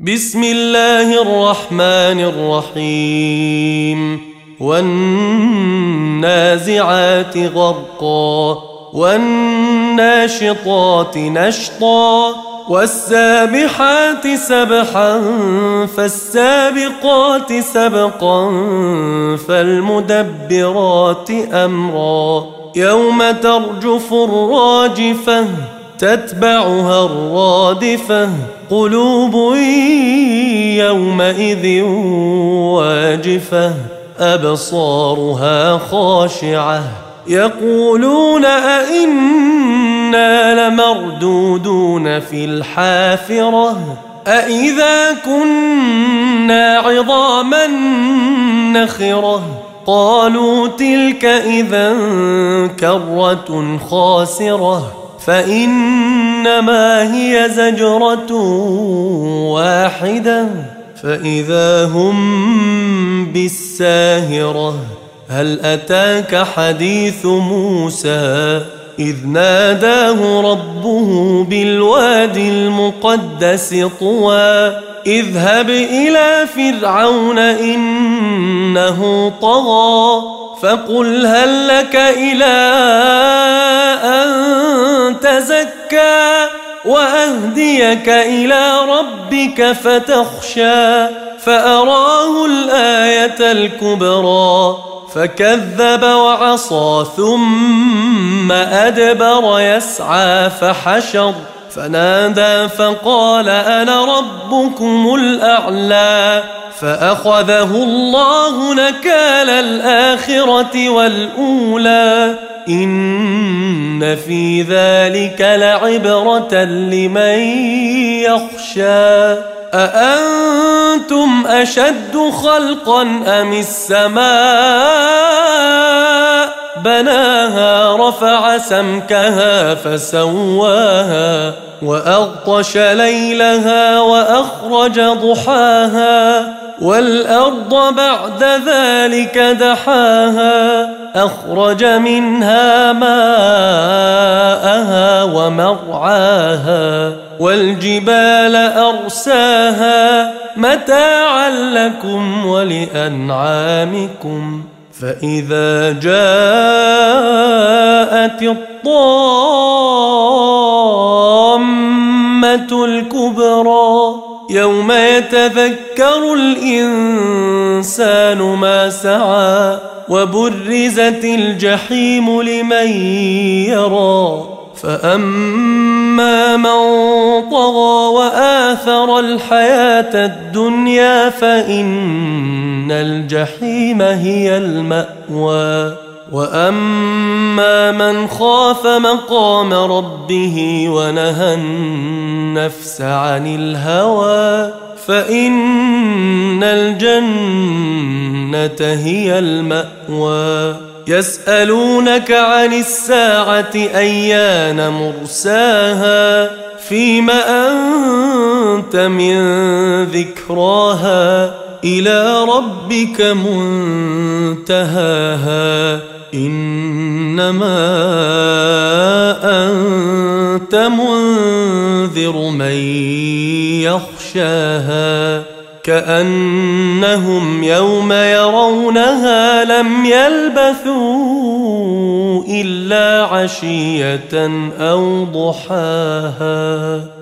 بسم الله الرحمن الرحيم والنازعات غرقا والناشطات نشطا والسابحات سبحا فالسابقات سبقا فالمدبرات أمرا يوم ترجف الراجفة تتبعها الرادفة قلوب يومئذ واجفة أبصارها خاشعة يقولون أئنا لمردودون في الحافرة أئذا كنا عظاما نخرة قالوا تلك إذا كرة خاسرة فإنما هي زجرة واحدة فإذا هم بالساهرة هل أتاك حديث موسى إذ ناداه ربه بالوادي المقدس طوى اذهب إلى فرعون إنه طغى فقل هل لك إلى أن تزكى وأهديك إلى ربك فتخشى فأراه الآية الكبرى فكذب وعصى ثم أدبر يسعى فحشر فنادى فقال أنا ربكم الأعلى فأخذه الله نكال الآخرة والأولى إن في ذلك لعبرة لمن يخشى أأنتم أشد خلقا أم السماء بناها رفع سمكها فسواها وأغطش ليلها وأخرج ضحاها والأرض بعد ذلك دحاها أخرج منها ماءها ومرعاها والجبال أرساها متاعا لكم ولأنعامكم فإذا جاءت الطامة الكبرى يوم يتذكر الإنسان ما سعى وبرزت الجحيم لمن يرى فأما من طغى وآثر الحياة الدنيا فإن الجحيم هي المأوى وأما من خاف مقام ربه ونهى النفس عن الهوى فإن الجنة هي المأوى يسألونك عن الساعة أيان مرساها فيم أنت من ذكراها إلى ربك منتهاها إنما أنت منذر من يخشاها كأنهم يوم يرونها لم يلبثوا إلا عشية أو ضحاها.